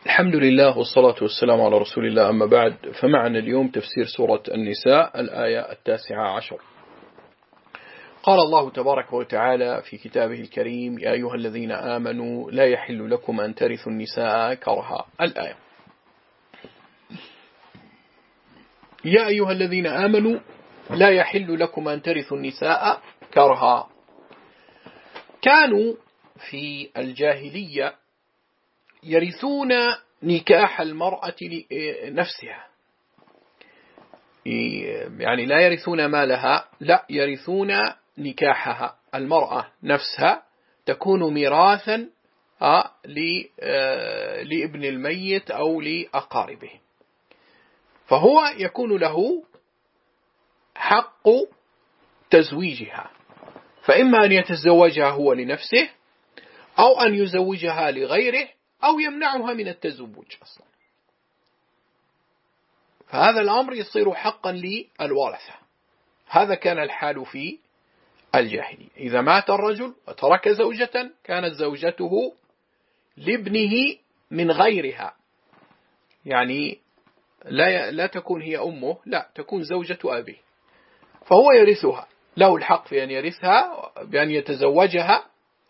الحمد لله والصلاة والسلام على رسول الله، أما بعد، فمعنا اليوم تفسير سورة النساء الآية 19. قال الله تبارك وتعالى في كتابه الكريم: يا أيها الذين آمنوا لا يحل لكم أن ترثوا النساء كرها. الآية: يا أيها الذين آمنوا لا يحل لكم أن ترثوا النساء كرها. كانوا في الجاهلية يرثون نكاح المرأة نفسها، يعني لا يرثون مالها، لا يرثون نكاحها. المرأة نفسها تكون ميراثا لابن الميت أو لأقاربه، فهو يكون له حق تزويجها، فإما أن يتزوجها هو لنفسه أو أن يزوجها لغيره أو يمنعها من التزوج أصلا. فهذا الأمر يصير حقا للورثة. هذا كان الحال في الجاهلية. إذا مات الرجل وترك زوجة كانت زوجته لابنه من غيرها، يعني لا تكون هي أمه، لا تكون زوجة أبيه، فهو يرثها، له الحق في أن يرثها بأن يتزوجها،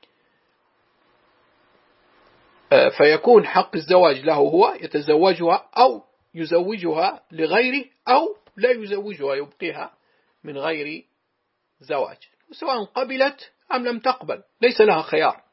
فيكون حق الزواج له، هو يتزوجها أو يزوجها لغيره أو لا يزوجها، يبقيها من غير زواج، سواء قبلت أم لم تقبل، ليس لها خيار.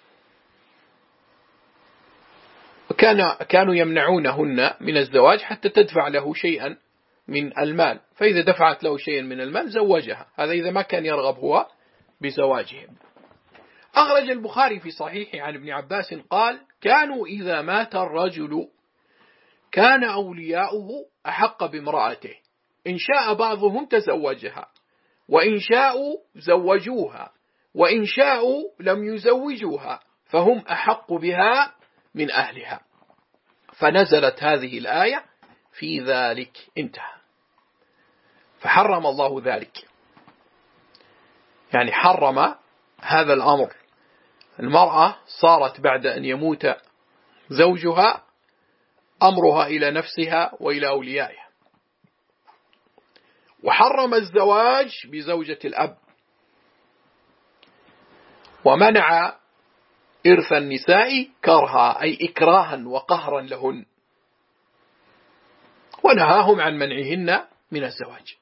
كانوا يمنعونهن من الزواج حتى تدفع له شيئا من المال، فإذا دفعت له شيئا من المال زوجها، هذا إذا ما كان يرغب هو بزواجهم. أخرج البخاري في صحيحه عن ابن عباس قال: كانوا إذا مات الرجل كان أولياؤه أحق بامرأته، إن شاء بعضهم تزوجها، وإن شاءوا زوجوها، وإن شاءوا لم يزوجوها، فهم أحق بها من أهلها. فنزلت هذه الآية في ذلك. انتهى. فحرم الله ذلك، يعني حرم هذا الأمر. المرأة صارت بعد أن يموت زوجها أمرها إلى نفسها وإلى أوليائها. وحرم الزواج بزوجة الأب، ومنع إرث النساء كرها، أي إكراها وقهرا لهن، ونهاهم عن منعهن من الزواج.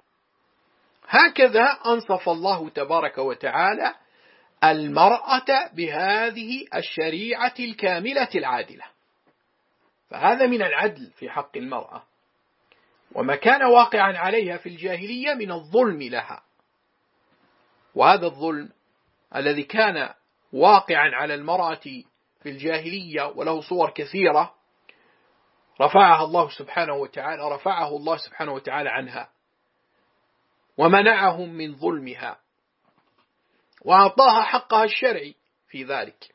هكذا أنصف الله تبارك وتعالى المرأة بهذه الشريعة الكاملة العادلة، فهذا من العدل في حق المرأة، وما كان واقعا عليها في الجاهلية من الظلم لها. وهذا الظلم الذي كان واقعا على المرأة في الجاهلية وله صور كثيرة رفعه الله سبحانه وتعالى عنها، ومنعهم من ظلمها، وأعطاها حقها الشرعي في ذلك،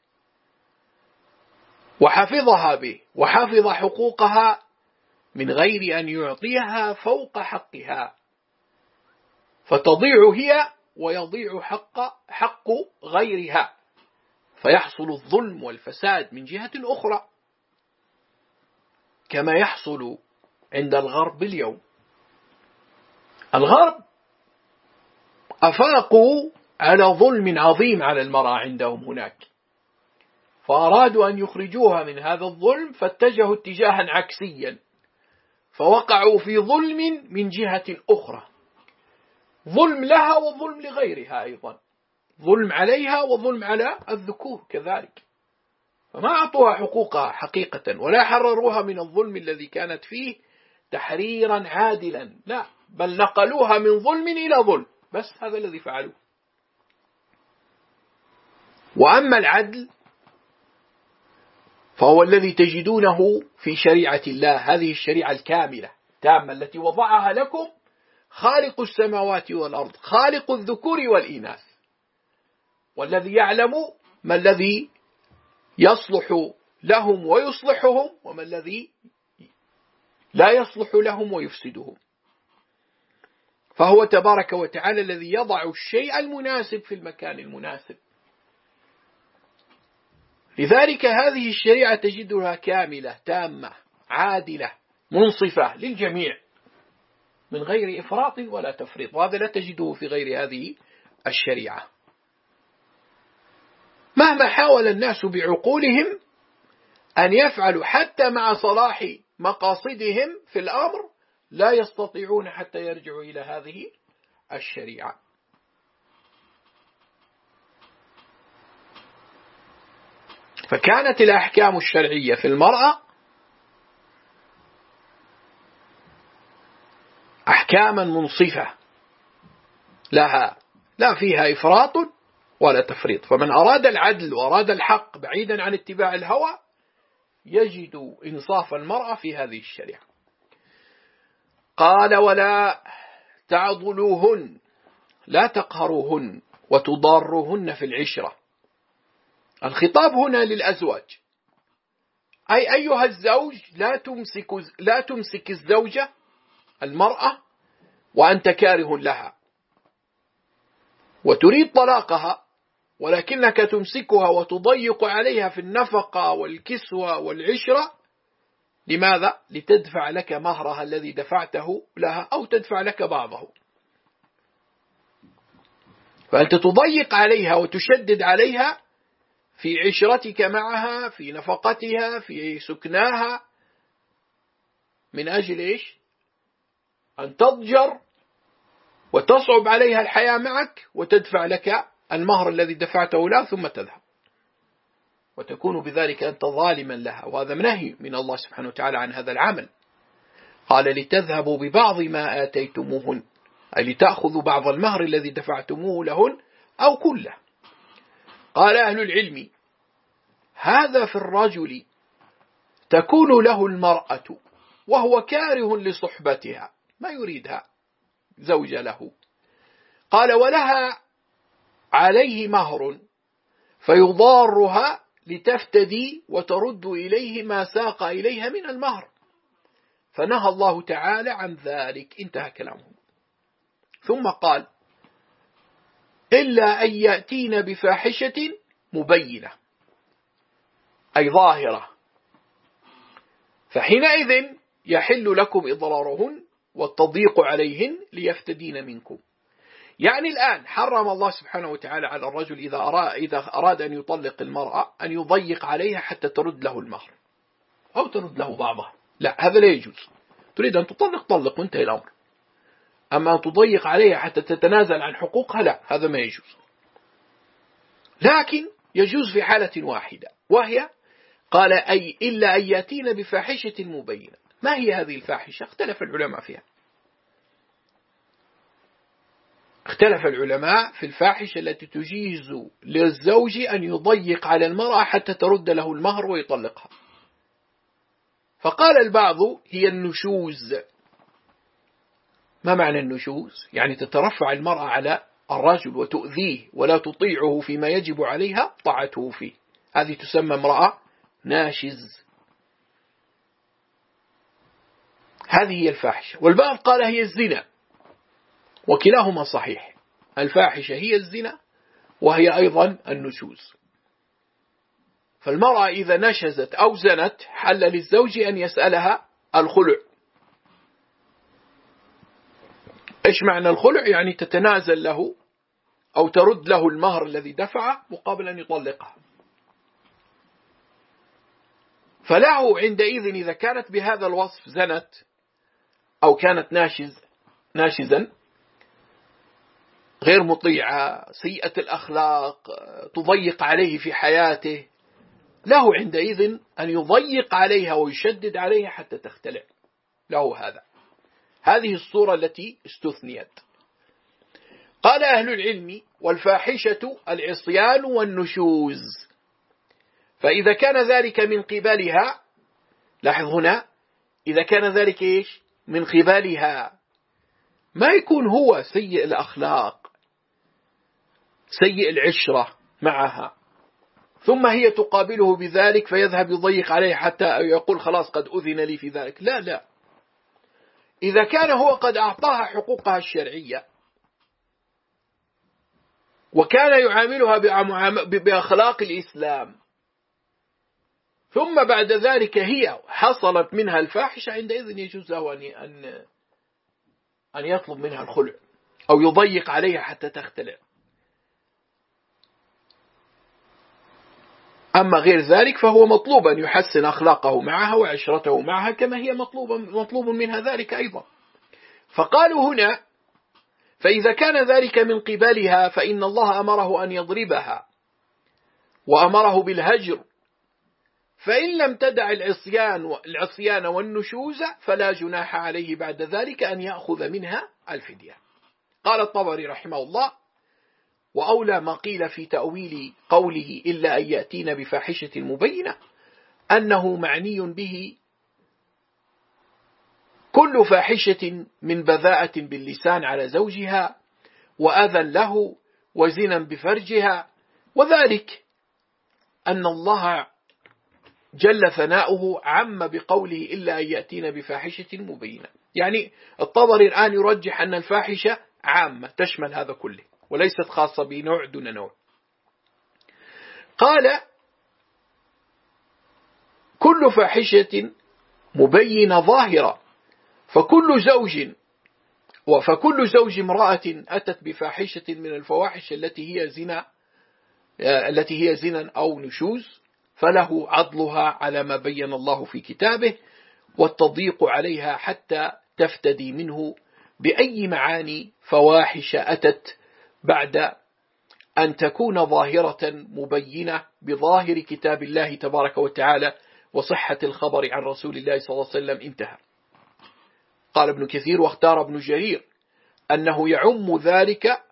وحفظها به، وحفظ حقوقها من غير أن يعطيها فوق حقها، فتضيع هي ويضيع حق غيرها، فيحصل الظلم والفساد من جهة أخرى، كما يحصل عند الغرب اليوم. الغرب أفاقوا على ظلم عظيم على المرأة عندهم هناك، فأرادوا أن يخرجوها من هذا الظلم، فاتجهوا اتجاها عكسيا، فوقعوا في ظلم من جهة أخرى، ظلم لها وظلم لغيرها أيضا، ظلم عليها وظلم على الذكور كذلك، فما أعطوها حقوقها حقيقة، ولا حرروها من الظلم الذي كانت فيه تحريرا عادلا، لا، بل نقلوها من ظلم إلى ظلم، بس هذا الذي فعلوه. وأما العدل فهو الذي تجدونه في شريعة الله، هذه الشريعة الكاملة التامة التي وضعها لكم خالق السماوات والأرض، خالق الذكور والإناث، والذي يعلم ما الذي يصلح لهم ويصلحهم، وما الذي لا يصلح لهم ويفسدهم. فهو تبارك وتعالى الذي يضع الشيء المناسب في المكان المناسب. لذلك هذه الشريعة تجدها كاملة تامة عادلة منصفة للجميع من غير إفراط ولا تفريط، وهذا لا تجده في غير هذه الشريعة. مهما حاول الناس بعقولهم أن يفعلوا حتى مع صلاح مقاصدهم في الأمر، لا يستطيعون حتى يرجعوا إلى هذه الشريعة. فكانت الأحكام الشرعية في المرأة أحكاما منصفة لها، لا فيها إفراط ولا تفريط. فمن أراد العدل وأراد الحق بعيدا عن اتباع الهوى يجد إنصاف المرأة في هذه الشريعة. قال: ولا تعضلوهن، لا تقهروهن وتضاروهن في العشرة. الخطاب هنا للأزواج، أي أيها الزوج لا تمسك الزوجة المرأة وأنت كاره لها وتريد طلاقها، ولكنك تمسكها وتضيق عليها في النفقة والكسوة والعشرة. لماذا؟ لتدفع لك مهرها الذي دفعته لها أو تدفع لك بعضه. فأنت تضيق عليها وتشدد عليها في عشرتك معها، في نفقتها، في سكناها، من أجل إيش؟ أن تضجر وتصعب عليها الحياة معك وتدفع لك المهر الذي دفعته لها ثم تذهب، وتكون بذلك أنت ظالما لها. وهذا منهي من الله سبحانه وتعالى عن هذا العمل. قال: لتذهبوا ببعض ما آتيتموهن، أي لتأخذوا بعض المهر الذي دفعتموه لهن أو كله. قال أهل العلم: هذا في الرجل تكون له المرأة وهو كاره لصحبتها، ما يريدها زوجة له. قال: ولها عليه مهر فيضارها لتفتدي وترد إليه ما ساق إليها من المهر، فنهى الله تعالى عن ذلك. انتهى كلامه. ثم قال: إلا أن يأتين بفاحشة مبينة، أي ظاهرة، فحينئذ يحل لكم إضرارهن والتضييق عليهن ليفتدين منكم. يعني الآن حرم الله سبحانه وتعالى على الرجل إذا أراد أن يطلق المرأة أن يضيق عليها حتى ترد له المهر أو ترد له بعضها، لا، هذا لا يجوز. تريد أن تطلق طلق وانتهي الأمر. أما تضيق عليها حتى تتنازل عن حقوقها، لا، هذا ما يجوز. لكن يجوز في حالة واحدة، وهي قال: أي إلا أن يأتين بفاحشة مبينة. ما هي هذه الفاحشة؟ اختلف العلماء فيها. اختلف العلماء في الفاحشة التي تجيز للزوج أن يضيق على المرأة حتى ترد له المهر ويطلقها. فقال البعض: هي النشوز. ما معنى النشوز؟ يعني تترفع المرأة على الرجل وتؤذيه ولا تطيعه فيما يجب عليها طاعته فيه، هذه تسمى امرأة ناشز. هذه هي الفاحشة. والبعض قال هي الزنا، وكلاهما صحيح. الفاحشة هي الزنا وهي أيضا النشوز. فالمرأة إذا نشزت أو زنت حل للزوج أن يسألها الخلع. إيش معنى الخلع؟ يعني تتنازل له أو ترد له المهر الذي دفعه مقابل أن يطلقها. فله عندئذ إذا كانت بهذا الوصف زنت أو كانت ناشزا غير مطيعة، سيئة الأخلاق، تضيق عليه في حياته، له عندئذ أن يضيق عليها ويشدد عليها حتى تختلع له. هذه الصورة التي استثنيت. قال أهل العلم: والفاحشة العصيان والنشوز. فإذا كان ذلك من قبلها، لاحظ هنا، إذا كان ذلك إيش؟ من قبلها، ما يكون هو سيء الأخلاق سيء العشرة معها، ثم هي تقابله بذلك فيذهب يضيق عليه حتى يقول خلاص قد أذن لي في ذلك. لا لا، إذا كان هو قد أعطاها حقوقها الشرعية وكان يعاملها بأخلاق الإسلام ثم بعد ذلك هي حصلت منها الفاحشة، عندئذ يجوز له أن يطلب منها الخلع أو يضيق عليها حتى تختلع. أما غير ذلك فهو مطلوب أن يحسن أخلاقه معها وعشرته معها كما هي مطلوب منها ذلك أيضا. فقالوا هنا: فإذا كان ذلك من قبلها فإن الله أمره أن يضربها وأمره بالهجر، فإن لم تدع العصيان والنشوز فلا جناح عليه بعد ذلك أن يأخذ منها الفدية. قال الطبري رحمه الله: وأولى ما قيل في تأويل قوله إلا أن يأتين بفاحشة مبينة أنه معني به كل فاحشة من بذاءة باللسان على زوجها وأذى له وزنا بفرجها، وذلك أن الله جل ثناؤه عم بقوله إلا أن يأتين بفاحشة مبينة. يعني الطبري الآن يرجح أن الفاحشة عامة تشمل هذا كله وليست خاصة بنوع دون نوع. قال: كل فاحشة مبينة ظاهرة، فكل زوج امرأة أتت بفاحشة من الفواحش التي هي زنا أو نشوز فله عضلها على ما بين الله في كتابه، والتضييق عليها حتى تفتدي منه بأي معاني فواحش أتت بعد أن تكون ظاهرة مبينة بظاهر كتاب الله تبارك وتعالى وصحة الخبر عن رسول الله صلى الله عليه وسلم. انتهى. قال ابن كثير: واختار ابن جرير أنه يعم ذلك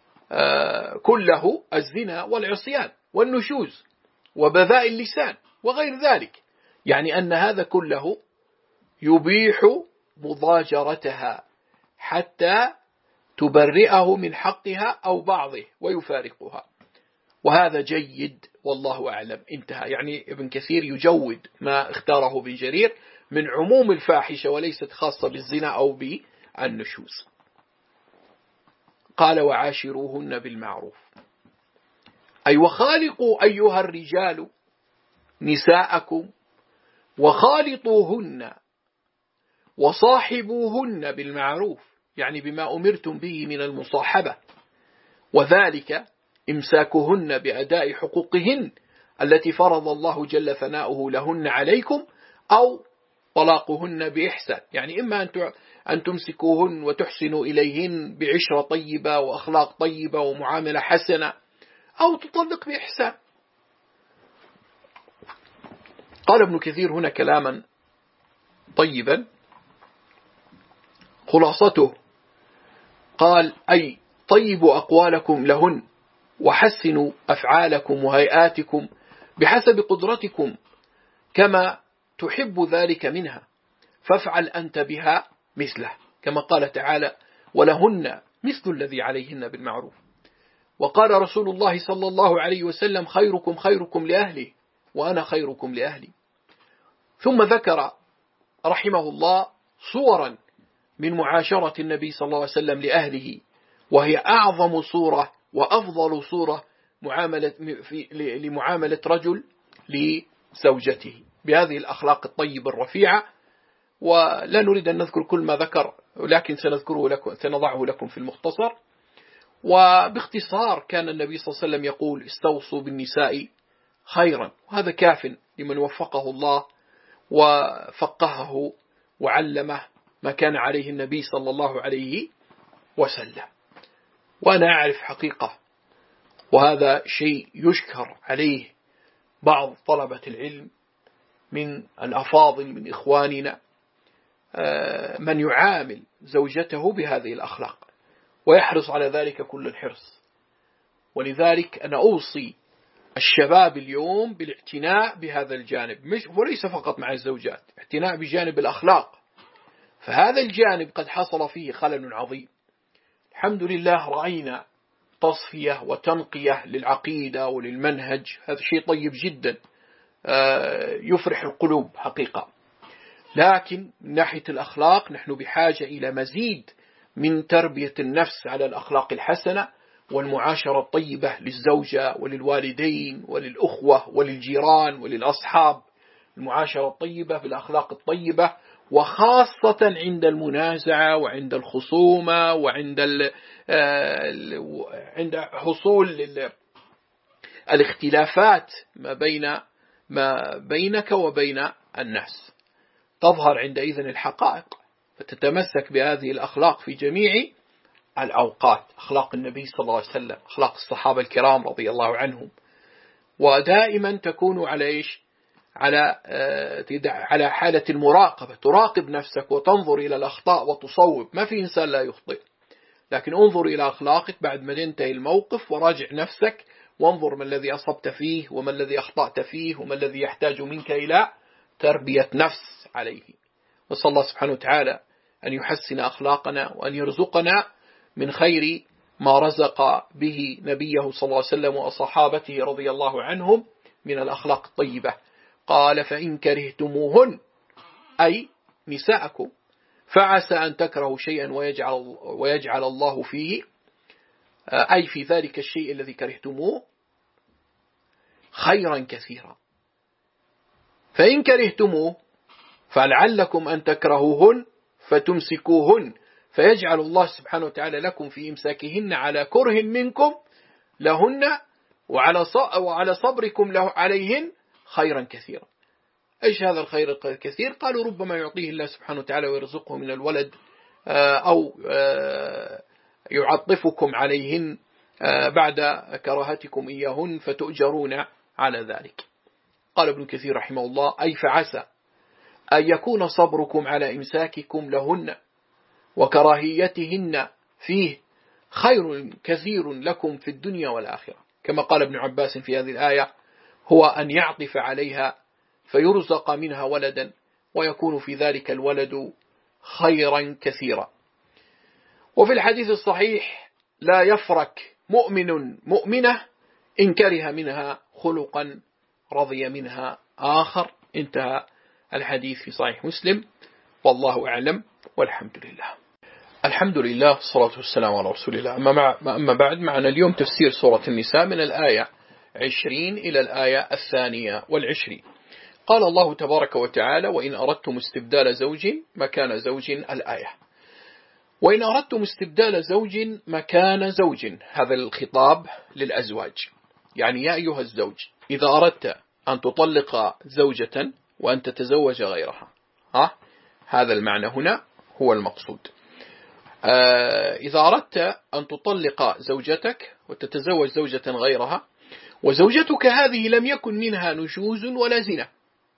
كله الزنا والعصيان والنشوز وبذاء اللسان وغير ذلك، يعني أن هذا كله يبيح مضاجرتها حتى تبرئه من حقها أو بعضه ويفارقها، وهذا جيد والله أعلم. انتهى. يعني ابن كثير يجود ما اختاره ابن جرير من عموم الفاحشة وليست خاصة بالزنا أو بالنشوز. قال: وعاشروهن بالمعروف، أي وخالقوا أيها الرجال نساءكم وخالطوهن وصاحبوهن بالمعروف، يعني بما أمرتم به من المصاحبة، وذلك إمساكهن بأداء حقوقهن التي فرض الله جل ثناؤه لهن عليكم، أو طلاقهن بإحسان، يعني إما أن تمسكوهن وتحسنوا إليهن بعشرة طيبة وأخلاق طيبة ومعاملة حسنة، أو تطلق بإحسان. قال ابن كثير هنا كلاما طيبا خلاصته، قال: أي طيبوا أقوالكم لهن وحسنوا أفعالكم وهيئاتكم بحسب قدرتكم كما تحب ذلك منها، فافعل أنت بها مثله، كما قال تعالى: ولهن مثل الذي عليهن بالمعروف. وقال رسول الله صلى الله عليه وسلم: خيركم خيركم لأهله وأنا خيركم لأهلي. ثم ذكر رحمه الله صورا من معاشرة النبي صلى الله عليه وسلم لأهله، وهي أعظم صورة وأفضل صورة لمعاملة رجل لزوجته بهذه الأخلاق الطيبة الرفيعة. ولا نريد أن نذكر كل ما ذكر، ولكن سنضعه لكم في المختصر. وباختصار كان النبي صلى الله عليه وسلم يقول: استوصوا بالنساء خيرا، وهذا كاف لمن وفقه الله وفقهه وعلمه ما كان عليه النبي صلى الله عليه وسلم. وأنا أعرف حقيقة، وهذا شيء يشكر عليه بعض طلبة العلم من الأفاضل من إخواننا، من يعامل زوجته بهذه الأخلاق ويحرص على ذلك كل الحرص. ولذلك أنا أوصي الشباب اليوم بالاعتناء بهذا الجانب، وليس فقط مع الزوجات، اعتناء بجانب الأخلاق، فهذا الجانب قد حصل فيه خلل عظيم. الحمد لله رأينا تصفية وتنقية للعقيدة وللمنهج، هذا شيء طيب جدا يفرح القلوب حقيقة. لكن من ناحية الأخلاق نحن بحاجة إلى مزيد من تربية النفس على الأخلاق الحسنة والمعاشرة الطيبة للزوجة وللوالدين وللأخوة وللجيران وللأصحاب بالمعاشرة الطيبة، بالأخلاق الطيبة، وخاصة عند المنازعة وعند الخصومة وعند عند حصول الاختلافات ما بينك وبين الناس. تظهر عندئذ الحقائق، فتتمسك بهذه الأخلاق في جميع الأوقات، أخلاق النبي صلى الله عليه وسلم، أخلاق الصحابة الكرام رضي الله عنهم. ودائما تكون على إيش؟ على حالة المراقبة، تراقب نفسك وتنظر إلى الأخطاء وتصوب. ما في إنسان لا يخطئ، لكن انظر إلى أخلاقك بعد ما ينتهي الموقف، وراجع نفسك وانظر ما الذي أصبت فيه وما الذي أخطأت فيه وما الذي يحتاج منك إلى تربية نفس عليه. وصلى الله سبحانه وتعالى أن يحسن أخلاقنا وأن يرزقنا من خير ما رزق به نبيه صلى الله عليه وسلم وصحابته رضي الله عنهم من الأخلاق الطيبة. قال: فإن كرهتموهن، أي نساءكم، فعسى أن تكرهوا شيئا ويجعل الله فيه، أي في ذلك الشيء الذي كرهتموه، خيرا كثيرا. فإن كرهتموه فلعلكم أن تكرهوهن فتمسكوهن فيجعل الله سبحانه وتعالى لكم في إمساكهن على كره منكم لهن وعلى صبركم عليهن خيرا كثيرا. إيش هذا الخير الكثير؟ قالوا: ربما يعطيه الله سبحانه وتعالى ويرزقه من الولد، أو يعطفكم عليهن بعد كراهتكم إياهن فتؤجرون على ذلك. قال ابن كثير رحمه الله: أي فعسى أن يكون صبركم على إمساككم لهن وكراهيتهن فيه خير كثير لكم في الدنيا والآخرة. كما قال ابن عباس في هذه الآية: هو أن يعطف عليها فيرزق منها ولدا ويكون في ذلك الولد خيرا كثيرا. وفي الحديث الصحيح: لا يفرك مؤمن مؤمنة إن كره منها خلقا رضي منها آخر. انتهى الحديث في صحيح مسلم، والله أعلم والحمد لله. الحمد لله والصلاة والسلام على رسول الله. أما بعد، معنا اليوم تفسير سورة النساء من الآية 20 إلى الآية 22. قال الله تبارك وتعالى: وإن أردتم استبدال زوج مكان زوج. الآية: وإن أردتم استبدال زوج مكان زوج، هذا الخطاب للأزواج، يعني يا أيها الزوج إذا أردت أن تطلق زوجة وأن تتزوج غيرها، هذا المعنى هنا هو المقصود. إذا أردت أن تطلق زوجتك وتتزوج زوجة غيرها، وزوجتك هذه لم يكن منها نشوز ولا زنا،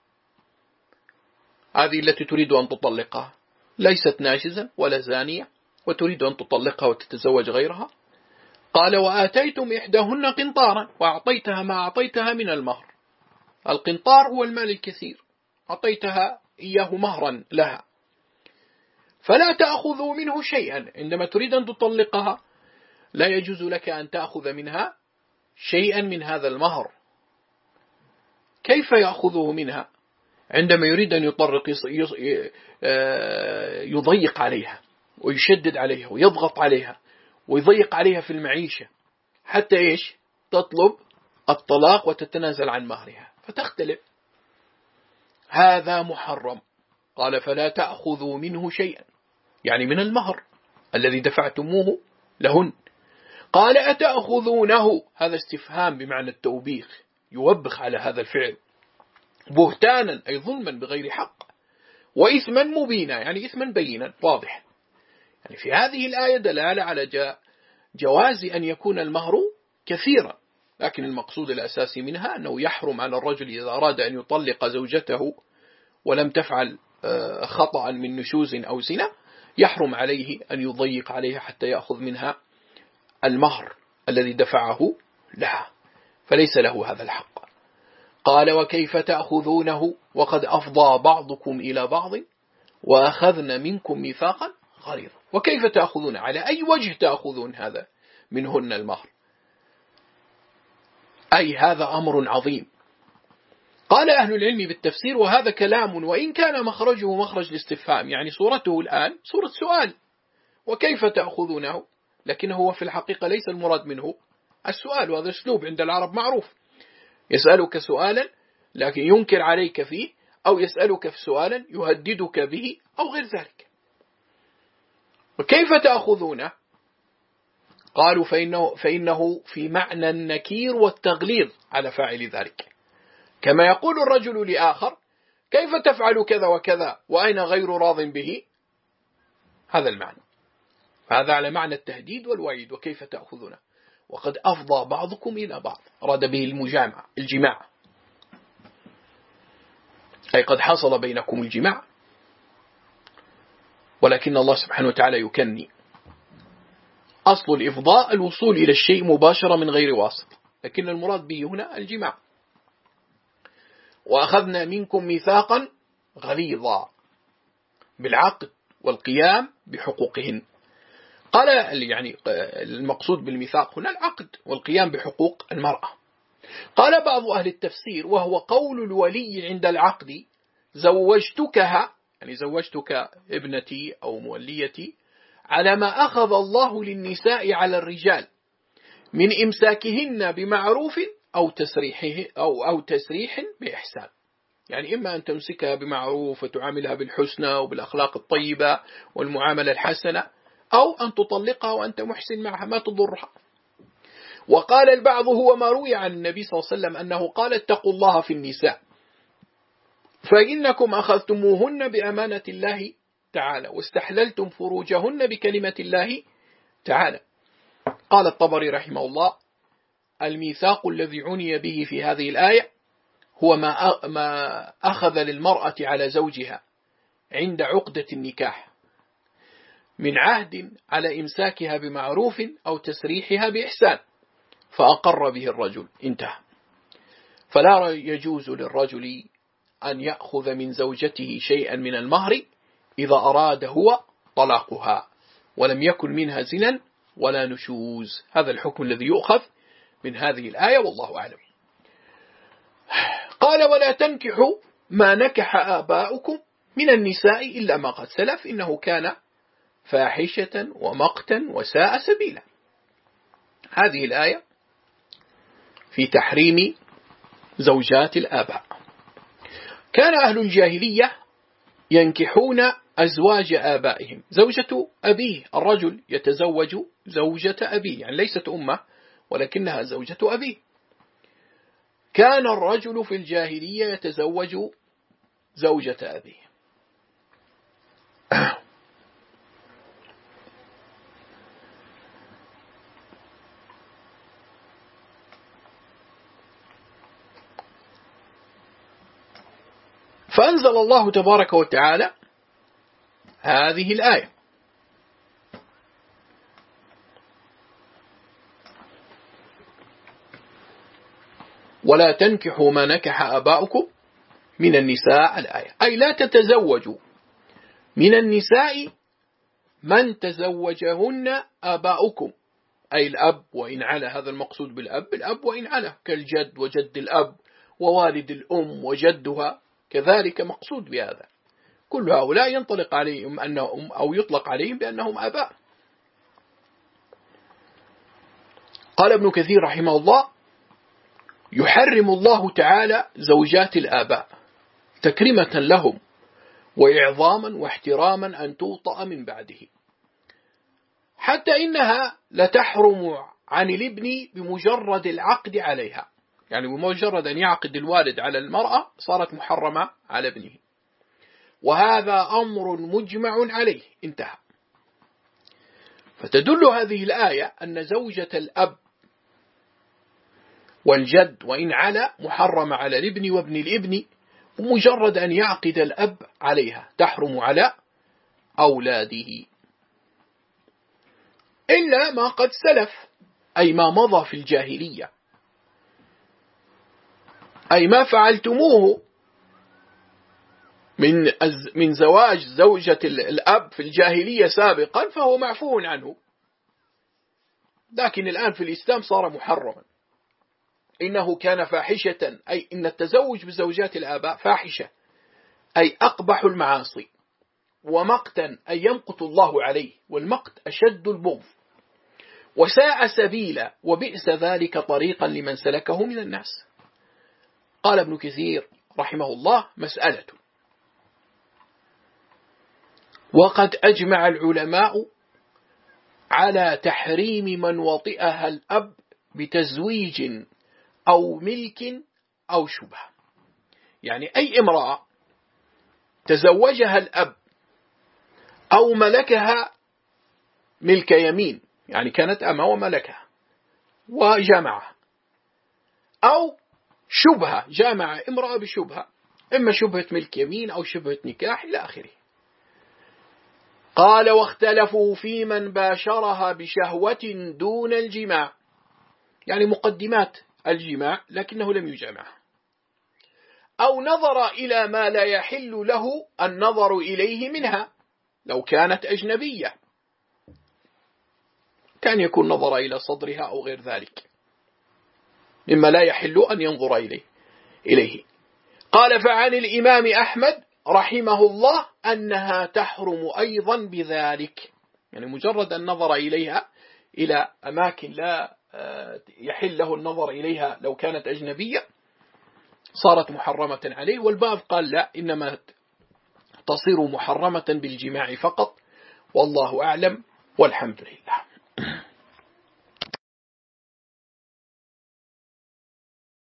هذه التي تريد أن تطلقها ليست ناشزا ولا زانية وتريد أن تطلقها وتتزوج غيرها، قال: وآتيتم إحداهن قنطارا، وأعطيتها ما أعطيتها من المهر. القنطار هو المال الكثير، أعطيتها إياه مهرا لها، فلا تأخذوا منه شيئا. عندما تريد أن تطلقها لا يجوز لك أن تأخذ منها شيئا من هذا المهر. كيف يأخذه منها؟ عندما يريد أن يضيق عليها ويشدد عليها ويضغط عليها ويضيق عليها في المعيشة، حتى إيش؟ تطلب الطلاق وتتنازل عن مهرها فتختلف. هذا محرم. قال: فلا تأخذوا منه شيئا، يعني من المهر الذي دفعتموه لهن. قال: أتأخذونه، هذا استفهام بمعنى التوبيخ، يوبخ على هذا الفعل، بهتانا أي ظلما بغير حق، وإثما مبينا، يعني إثما بينا واضح. يعني في هذه الآية دلالة على جواز أن يكون المهر كثيرا، لكن المقصود الأساسي منها أنه يحرم على الرجل إذا أراد أن يطلق زوجته ولم تفعل خطأ من نشوز أو زنا، يحرم عليه أن يضيق عليها حتى يأخذ منها المهر الذي دفعه لها، فليس له هذا الحق. قال: وكيف تأخذونه وقد أفضى بعضكم إلى بعض وأخذن منكم ميثاقا غليظا. وكيف تأخذون؟ على أي وجه تأخذون هذا منهن المهر؟ أي هذا أمر عظيم. قال أهل العلم بالتفسير: وهذا كلام وإن كان مخرجه مخرج الاستفهام، يعني صورته الآن صورة سؤال، وكيف تأخذونه، لكنه هو في الحقيقة ليس المراد منه السؤال، وهذا أسلوب عند العرب معروف، يسألك سؤالا لكن ينكر عليك فيه أو يسألك في سؤالا يهددك به أو غير ذلك. وكيف تأخذونه؟ قالوا فإنه في معنى النكير والتغليظ على فاعل ذلك، كما يقول الرجل لآخر كيف تفعل كذا وكذا وأين غير راض به، هذا المعنى. فهذا على معنى التهديد والوعيد. وكيف تأخذونه؟ وقد أفضى بعضكم إلى بعض، أراد به الجماع، أي قد حصل بينكم الجماع، ولكن الله سبحانه وتعالى يكني. أصل الإفضاء الوصول إلى الشيء مباشرة من غير واسطة، لكن المراد به هنا الجماع. وأخذنا منكم ميثاقا غليظا بالعقد والقيام بحقوقهن. قال يعني المقصود بالميثاق هنا العقد والقيام بحقوق المرأة. قال بعض أهل التفسير وهو قول الولي عند العقد زوجتكها، يعني زوجتك ابنتي أو موليتي، على ما أخذ الله للنساء على الرجال من إمساكهن بمعروف أو تسريح بإحسان. يعني إما أن تمسكها بمعروف وتعاملها بالحسنى وبالأخلاق الطيبة والمعاملة الحسنة، أو أن تطلقها وأنت محسن معها ما تضرها. وقال البعض هو ما روي عن النبي صلى الله عليه وسلم أنه قال اتقوا الله في النساء فإنكم أخذتموهن بأمانة الله تعالى واستحللتم فروجهن بكلمة الله تعالى. قال الطبري رحمه الله الميثاق الذي عني به في هذه الآية هو ما أخذ للمرأة على زوجها عند عقدة النكاح من عهد على إمساكها بمعروف أو تسريحها بإحسان فأقر به الرجل، انتهى. فلا يجوز للرجل أن يأخذ من زوجته شيئا من المهر إذا أراد هو طلاقها ولم يكن منها زنا ولا نشوز. هذا الحكم الذي يؤخذ من هذه الآية والله أعلم. قال ولا تنكحوا ما نكح آباؤكم من النساء إلا ما قد سلف إنه كان فاحشة ومقتا وساء سبيلا. هذه الآية في تحريم زوجات الآباء. كان أهل الجاهلية ينكحون أزواج آبائهم، زوجة أبيه، الرجل يتزوج زوجة أبيه، يعني ليست أمه ولكنها زوجة أبيه. كان الرجل في الجاهلية يتزوج زوجة أبيه. فأنزل الله تبارك وتعالى هذه الآية ولا تنكحوا ما نكح آباؤكم من النساء، الآية أي لا تتزوجوا من النساء من تزوجهن آباؤكم، أي الأب وإن علا، هذا المقصود بالأب الأب وإن علا، كالجد وجد الأب ووالد الأم وجدها، كذلك مقصود بهذا. كل هؤلاء ينطلق عليهم أنهم أو يطلق عليهم بأنهم آباء. قال ابن كثير رحمه الله يحرم الله تعالى زوجات الآباء تكريمة لهم وإعظاما واحتراما أن توطأ من بعده، حتى إنها لتحرم عن الابن بمجرد العقد عليها، يعني بمجرد أن يعقد الوالد على المرأة صارت محرمة على ابنه، وهذا أمر مجمع عليه، انتهى. فتدل هذه الآية أن زوجة الأب والجد وإن علا محرمة على الابن وابن الابن، ومجرد أن يعقد الأب عليها تحرم على أولاده، إلا ما قد سلف، أي ما مضى في الجاهلية، أي ما فعلتموه من زواج زوجة الأب في الجاهلية سابقا فهو معفو عنه، لكن الآن في الإسلام صار محرما. إنه كان فاحشة، أي إن التزوج بزوجات الآباء فاحشة، أي أقبح المعاصي، ومقتا أي يمقت الله عليه، والمقت أشد البغض، وساء سبيلا وبئس ذلك طريقا لمن سلكه من الناس. قال ابن كثير رحمه الله مسألة. وقد أجمع العلماء على تحريم من وطئها الأب بتزويج أو ملك أو شبهة. يعني أي امرأة تزوجها الأب أو ملكها ملك يمين، يعني كانت أما وملكها وجامعها، أو شبهة جامع امرأة بشبهة، إما شبهة ملك يمين أو شبهة نكاح إلى آخره. قال واختلفوا في من باشرها بشهوة دون الجماع، يعني مقدمات الجماع لكنه لم يجامعها، أو نظر إلى ما لا يحل له النظر إليه منها لو كانت أجنبية، كان يكون نظر إلى صدرها أو غير ذلك مما لا يحل أن ينظر إليه. قال فعن الإمام أحمد رحمه الله أنها تحرم أيضا بذلك، يعني مجرد النظر إليها إلى أماكن لا يحل له النظر إليها لو كانت أجنبية صارت محرمة عليه. والبعض قال لا، إنما تصير محرمة بالجماع فقط، والله أعلم والحمد لله.